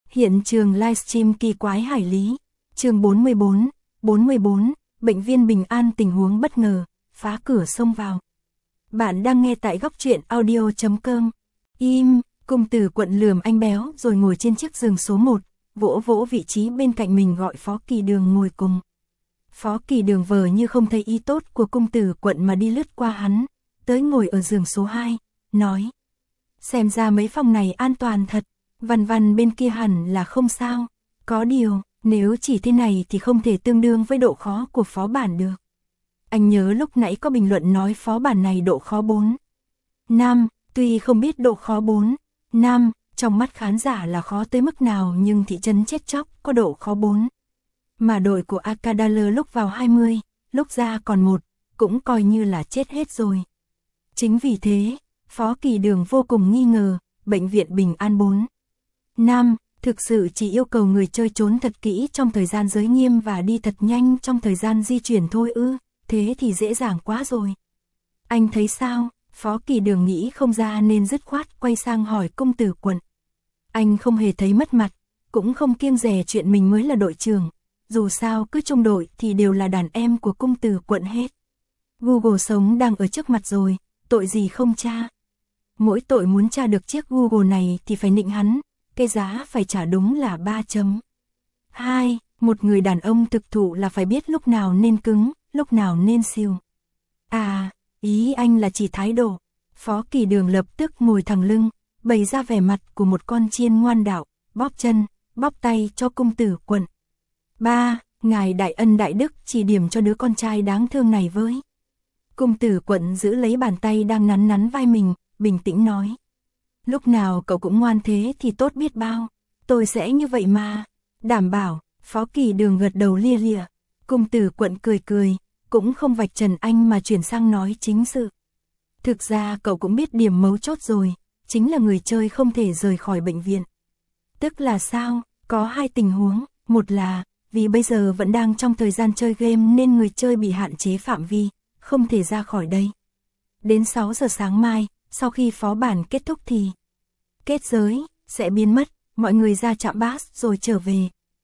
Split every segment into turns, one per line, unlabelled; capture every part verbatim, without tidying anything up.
Hiện trường livestream kỳ quái hải lý. Chương bốn mươi bốn, bốn mươi bốn, bệnh viên Bình An tình huống bất ngờ, phá cửa xông vào. Bạn đang nghe tại góc truyện audio chấm com. Im, Cung Tử Quận lườm anh béo rồi ngồi trên chiếc giường số một, vỗ vỗ vị trí bên cạnh mình gọi Phó Kỳ Đường ngồi cùng. Phó Kỳ Đường vờ như không thấy ý tốt của Cung Tử Quận mà đi lướt qua hắn, tới ngồi ở giường số hai, nói: "Xem ra mấy phòng này an toàn thật, Văn Văn bên kia hẳn là không sao, có điều, nếu chỉ thế này thì không thể tương đương với độ khó của phó bản được." Anh nhớ lúc nãy có bình luận nói phó bản này độ khó bốn. Nam, tuy không biết độ khó bốn. Nam, trong mắt khán giả là khó tới mức nào nhưng thị trấn chết chóc có độ khó bốn. Mà đội của Akadaler lúc vào hai mươi, lúc ra còn một, cũng coi như là chết hết rồi. Chính vì thế, Phó Kỳ Đường vô cùng nghi ngờ, bệnh viện Bình An bốn. Nam, thực sự chỉ yêu cầu người chơi trốn thật kỹ trong thời gian giới nghiêm và đi thật nhanh trong thời gian di chuyển thôi ư, thế thì dễ dàng quá rồi. Anh thấy sao? Phó Kỳ Đường nghĩ không ra nên dứt khoát quay sang hỏi Cung Tử Quận. Anh không hề thấy mất mặt, cũng không kiêng dè chuyện mình mới là đội trưởng, dù sao cứ trong đội thì đều là đàn em của Cung Tử Quận hết. Google sống đang ở trước mặt rồi, tội gì không tra. Mỗi tội muốn tra được chiếc Google này thì phải nịnh hắn, cái giá phải trả đúng là ba chấm. hai. Một người đàn ông thực thụ là phải biết lúc nào nên cứng, lúc nào nên siêu. À, ý anh là chỉ thái độ. Phó Kỳ Đường lập tức ngồi thẳng lưng, bày ra vẻ mặt của một con chiên ngoan đạo, bóp chân, bóp tay cho Cung Tử Quận. Ba, ngài đại ân đại đức chỉ điểm cho đứa con trai đáng thương này với. Cung Tử Quận giữ lấy bàn tay đang nắn nắn vai mình, bình tĩnh nói: "Lúc nào cậu cũng ngoan thế thì tốt biết bao, tôi sẽ như vậy mà, đảm bảo." Phó Kỳ Đường gật đầu lia lịa. Cung Tử Quận cười cười, cũng không vạch trần anh mà chuyển sang nói chính sự. Thực ra cậu cũng biết điểm mấu chốt rồi, chính là người chơi không thể rời khỏi bệnh viện. Tức là sao? Có hai tình huống, một là vì bây giờ vẫn đang trong thời gian chơi game nên người chơi bị hạn chế phạm vi, không thể ra khỏi đây. Đến sáu giờ sáng mai, sau khi phó bản kết thúc thì kết giới sẽ biến mất, mọi người ra trạm bus rồi trở về.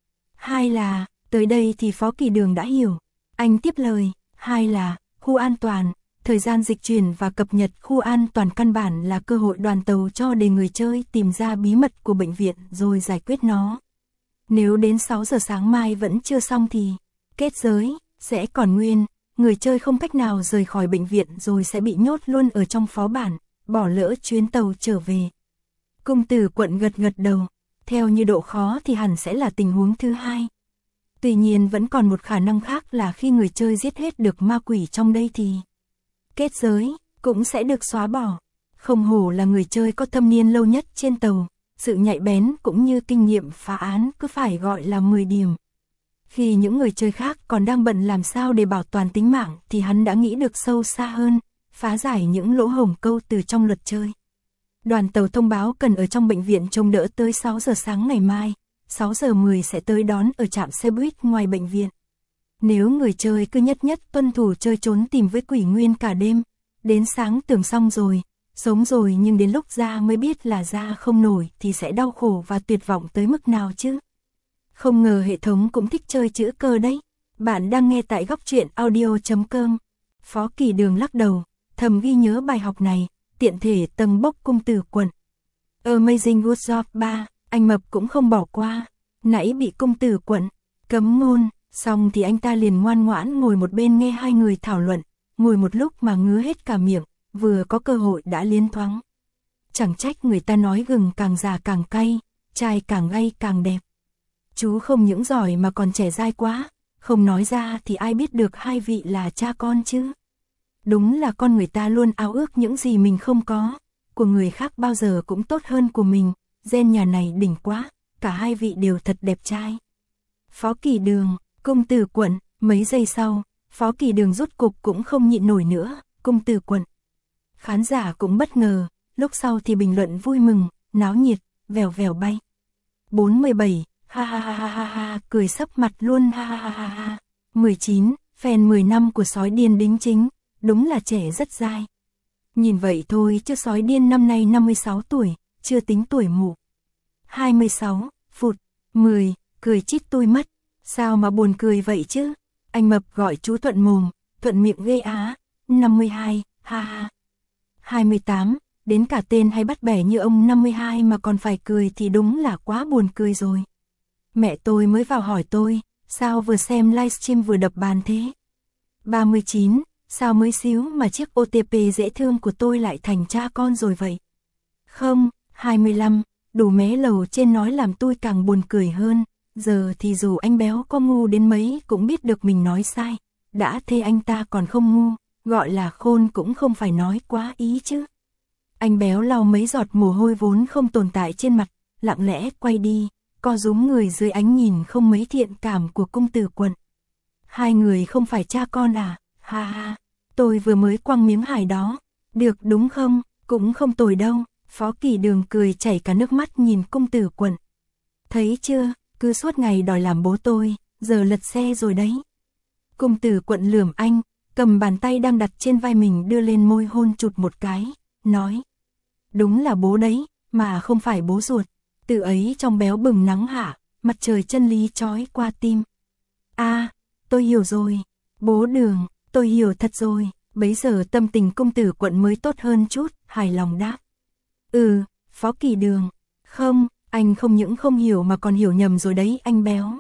Hai là, tới đây thì Phó Kỳ Đường đã hiểu. Anh tiếp lời, hai là, khu an toàn, thời gian dịch chuyển và cập nhật khu an toàn căn bản là cơ hội đoàn tàu cho để người chơi tìm ra bí mật của bệnh viện rồi giải quyết nó. Nếu đến sáu giờ sáng mai vẫn chưa xong thì kết giới sẽ còn nguyên, người chơi không cách nào rời khỏi bệnh viện rồi sẽ bị nhốt luôn ở trong phó bản, bỏ lỡ chuyến tàu trở về. Cung Tử Quận gật gật đầu, theo như độ khó thì hẳn sẽ là tình huống thứ hai. Tuy nhiên vẫn còn một khả năng khác là khi người chơi giết hết được ma quỷ trong đây thì kết giới cũng sẽ được xóa bỏ. Không hổ là người chơi có thâm niên lâu nhất trên tàu, sự nhạy bén cũng như kinh nghiệm phá án cứ phải gọi là mười điểm. Khi những người chơi khác còn đang bận làm sao để bảo toàn tính mạng thì hắn đã nghĩ được sâu xa hơn, phá giải những lỗ hổng câu từ trong luật chơi. Đoàn tàu thông báo cần ở trong bệnh viện trông đỡ tới sáu giờ sáng ngày mai, sáu giờ mười sẽ tới đón ở trạm xe buýt ngoài bệnh viện. Nếu người chơi cứ nhất nhất tuân thủ chơi trốn tìm với quỷ nguyên cả đêm, đến sáng tưởng xong rồi, sống rồi nhưng đến lúc ra mới biết là ra không nổi thì sẽ đau khổ và tuyệt vọng tới mức nào chứ. Không ngờ hệ thống cũng thích chơi chữ cơ đấy. Bạn đang nghe tại góc truyện audio chấm com. Phó Kỳ Đường lắc đầu, thầm ghi nhớ bài học này, tiện thể tầng bốc Cung Tử Quận. Amazing good job ba, anh Mập cũng không bỏ qua. Nãy bị Cung Tử Quận cấm ngôn, xong thì anh ta liền ngoan ngoãn ngồi một bên nghe hai người thảo luận, ngồi một lúc mà ngứa hết cả miệng, vừa có cơ hội đã liến thoáng. Chẳng trách người ta nói gừng càng già càng cay, trai càng gay càng đẹp. Chú không những giỏi mà còn trẻ dai quá, không nói ra thì ai biết được hai vị là cha con chứ. Đúng là con người ta luôn ao ước những gì mình không có, của người khác bao giờ cũng tốt hơn của mình, gen nhà này đỉnh quá, cả hai vị đều thật đẹp trai. Phó Kỳ Đường, Cung Tử Quận, mấy giây sau, Phó Kỳ Đường rút cục cũng không nhịn nổi nữa, Cung Tử Quận. Khán giả cũng bất ngờ, lúc sau thì bình luận vui mừng, náo nhiệt, vèo vèo bay. bốn mươi bảy, ha ha ha ha ha ha, cười sấp mặt luôn ha ha ha ha ha. mười chín, fan mười năm của sói điên đính chính, đúng là trẻ rất dai. Nhìn vậy thôi chứ sói điên năm nay năm mươi sáu tuổi, chưa tính tuổi mụ. hai mươi sáu, Phụt, mười, cười chít tui mất. Sao mà buồn cười vậy chứ? Anh Mập gọi chú thuận mồm, thuận miệng ghê á. năm mươi hai, ha ha. hai mươi tám, đến cả tên hay bắt bẻ như ông năm mươi hai mà còn phải cười thì đúng là quá buồn cười rồi. Mẹ tôi mới vào hỏi tôi, sao vừa xem livestream vừa đập bàn thế? ba mươi chín, sao mới xíu mà chiếc ô tê pê dễ thương của tôi lại thành cha con rồi vậy? Không, hai mươi lăm, đủ mé lầu trên nói làm tôi càng buồn cười hơn, giờ thì dù anh Béo có ngu đến mấy cũng biết được mình nói sai, đã thế anh ta còn không ngu, gọi là khôn cũng không phải nói quá ý chứ. Anh Béo lau mấy giọt mồ hôi vốn không tồn tại trên mặt, lặng lẽ quay đi, co rúm người dưới ánh nhìn không mấy thiện cảm của cung tử quận. Hai người không phải cha con à, ha ha, tôi vừa mới quăng miếng hài đó, được đúng không, cũng không tồi đâu. Phó Kỳ Đường cười chảy cả nước mắt nhìn cung tử quận. Thấy chưa, cứ suốt ngày đòi làm bố tôi, giờ lật xe rồi đấy. Cung tử quận lườm anh, cầm bàn tay đang đặt trên vai mình đưa lên môi hôn chụt một cái, nói. Đúng là bố đấy, mà không phải bố ruột. Từ ấy trong Béo bừng nắng hả, mặt trời chân lý chói qua tim. À, tôi hiểu rồi, bố Đường, tôi hiểu thật rồi. Bấy giờ tâm tình cung tử quận mới tốt hơn chút, hài lòng đáp. Ừ, Phó Kỳ Đường. Không, anh không những không hiểu mà còn hiểu nhầm rồi đấy anh Béo.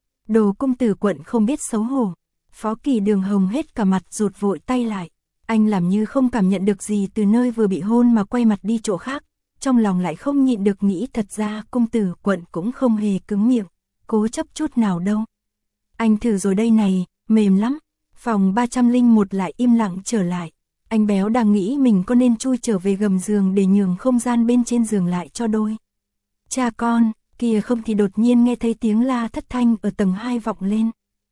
Đồ cung tử quận không biết xấu hổ. Phó Kỳ Đường hồng hết cả mặt rụt vội tay lại. Anh làm như không cảm nhận được gì từ nơi vừa bị hôn mà quay mặt đi chỗ khác. Trong lòng lại không nhịn được nghĩ thật ra cung tử quận cũng không hề cứng miệng, cố chấp chút nào đâu. Anh thử rồi đây này, mềm lắm. Phòng ba trăm lẻ một lại im lặng trở lại. Anh Béo đang nghĩ mình có nên chui trở về gầm giường để nhường không gian bên trên giường lại cho đôi cha con, kìa không thì đột nhiên nghe thấy tiếng la thất thanh ở tầng hai vọng lên.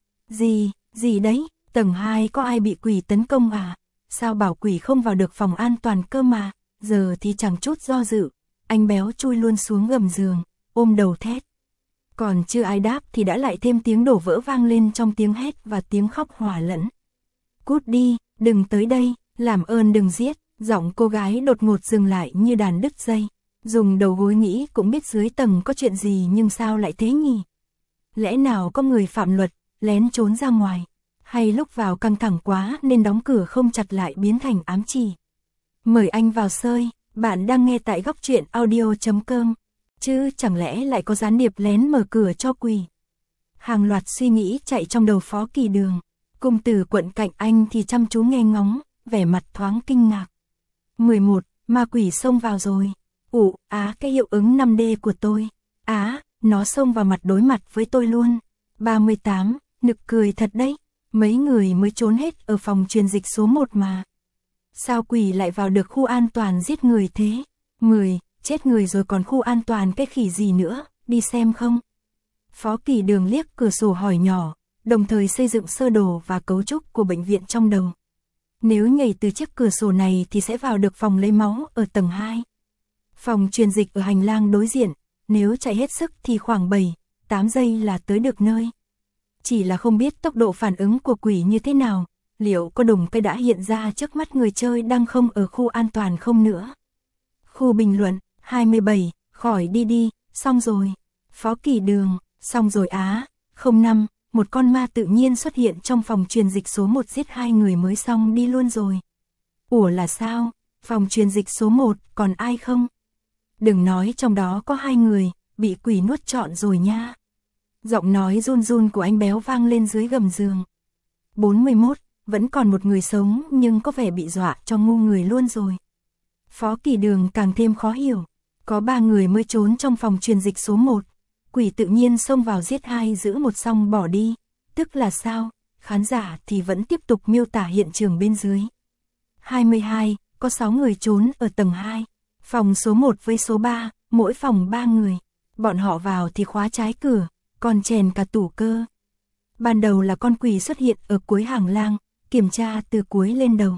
Gì, gì đấy, tầng hai có ai bị quỷ tấn công à? Sao bảo quỷ không vào được phòng an toàn cơ mà? Giờ thì chẳng chút do dự, anh Béo chui luôn xuống gầm giường, ôm đầu thét. Còn chưa ai đáp thì đã lại thêm tiếng đổ vỡ vang lên trong tiếng hét và tiếng khóc hòa lẫn. Cút đi, đừng tới đây, làm ơn đừng giết, giọng cô gái đột ngột dừng lại như đàn đứt dây. Dùng đầu gối nghĩ cũng biết dưới tầng có chuyện gì nhưng sao lại thế nhỉ? Lẽ nào có người phạm luật, lén trốn ra ngoài? Hay lúc vào căng thẳng quá nên đóng cửa không chặt lại biến thành ám chỉ? Mời anh vào sơi, bạn đang nghe tại góc truyện audio chấm com. Chứ chẳng lẽ lại có gián điệp lén mở cửa cho quỷ? Hàng loạt suy nghĩ chạy trong đầu Phó Kỳ Đường. Cung tử quận cạnh anh thì chăm chú nghe ngóng, vẻ mặt thoáng kinh ngạc. mười một, ma quỷ xông vào rồi. Ủ, á cái hiệu ứng năm D của tôi. Á, nó xông vào mặt đối mặt với tôi luôn. ba mươi tám, nực cười thật đấy. Mấy người mới trốn hết ở phòng truyền dịch số một mà. Sao quỷ lại vào được khu an toàn giết người thế? mười, chết người rồi còn khu an toàn cái khỉ gì nữa, đi xem không? Phó Kỳ Đường liếc cửa sổ hỏi nhỏ, đồng thời xây dựng sơ đồ và cấu trúc của bệnh viện trong đầu. Nếu nhảy từ chiếc cửa sổ này thì sẽ vào được phòng lấy máu ở tầng hai. Phòng truyền dịch ở hành lang đối diện, nếu chạy hết sức thì khoảng bảy, tám giây là tới được nơi. Chỉ là không biết tốc độ phản ứng của quỷ như thế nào, liệu có đùng cái đã hiện ra trước mắt người chơi đang không ở khu an toàn không nữa. Khu bình luận, hai mươi bảy, khỏi đi đi, xong rồi. Phó Kỳ Đường, xong rồi á, không năm, một con ma tự nhiên xuất hiện trong phòng truyền dịch số một giết hai người mới xong đi luôn rồi. Ủa là sao, phòng truyền dịch số một còn ai không? Đừng nói trong đó có hai người, bị quỷ nuốt trọn rồi nha. Giọng nói run run của anh Béo vang lên dưới gầm giường. bốn mươi mốt, vẫn còn một người sống nhưng có vẻ bị dọa cho ngu người luôn rồi. Phó Kỳ Đường càng thêm khó hiểu. Có ba người mới trốn trong phòng truyền dịch số một. Quỷ tự nhiên xông vào giết hai giữ một xong bỏ đi. Tức là sao? Khán giả thì vẫn tiếp tục miêu tả hiện trường bên dưới. hai mươi hai, có sáu người trốn ở tầng hai. Phòng số một với số ba, mỗi phòng ba người. Bọn họ vào thì khóa trái cửa, còn chèn cả tủ cơ. Ban đầu là con quỷ xuất hiện ở cuối hàng lang, kiểm tra từ cuối lên đầu.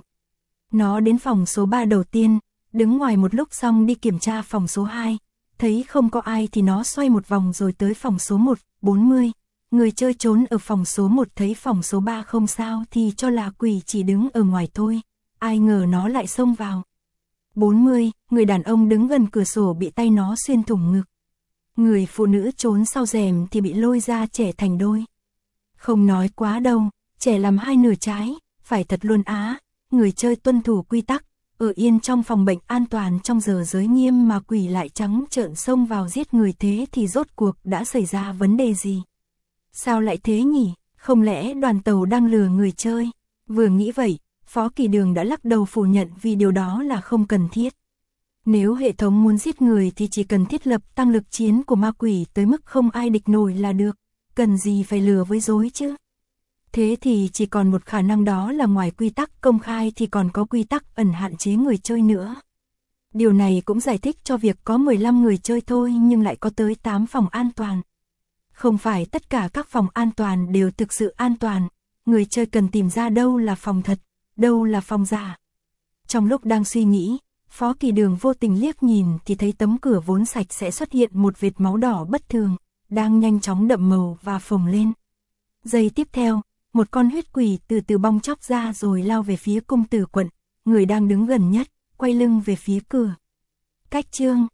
Nó đến phòng số ba đầu tiên, đứng ngoài một lúc xong đi kiểm tra phòng số hai. Thấy không có ai thì nó xoay một vòng rồi tới phòng số một, bốn mươi. Người chơi trốn ở phòng số một thấy phòng số ba không sao thì cho là quỷ chỉ đứng ở ngoài thôi. Ai ngờ nó lại xông vào. bốn mươi, người đàn ông đứng gần cửa sổ bị tay nó xuyên thủng ngực. Người phụ nữ trốn sau rèm thì bị lôi ra chẻ thành đôi. Không nói quá đâu, chẻ làm hai nửa trái, phải thật luôn á, người chơi tuân thủ quy tắc, ở yên trong phòng bệnh an toàn trong giờ giới nghiêm mà quỷ lại trắng trợn xông vào giết người, thế thì rốt cuộc đã xảy ra vấn đề gì? Sao lại thế nhỉ? Không lẽ đoàn tàu đang lừa người chơi? Vừa nghĩ vậy, Phó Kỳ Đường đã lắc đầu phủ nhận vì điều đó là không cần thiết. Nếu hệ thống muốn giết người thì chỉ cần thiết lập tăng lực chiến của ma quỷ tới mức không ai địch nổi là được, cần gì phải lừa với dối chứ? Thế thì chỉ còn một khả năng, đó là ngoài quy tắc công khai thì còn có quy tắc ẩn hạn chế người chơi nữa. Điều này cũng giải thích cho việc có mười lăm người chơi thôi nhưng lại có tới tám phòng an toàn. Không phải tất cả các phòng an toàn đều thực sự an toàn, người chơi cần tìm ra đâu là phòng thật, đâu là phòng giả. Trong lúc đang suy nghĩ, Phó Kỳ Đường vô tình liếc nhìn thì thấy tấm cửa vốn sạch sẽ xuất hiện một vệt máu đỏ bất thường, đang nhanh chóng đậm màu và phồng lên. Giây tiếp theo, một con huyết quỷ từ từ bong chóc ra rồi lao về phía công tử quận, người đang đứng gần nhất, quay lưng về phía cửa. Cách chương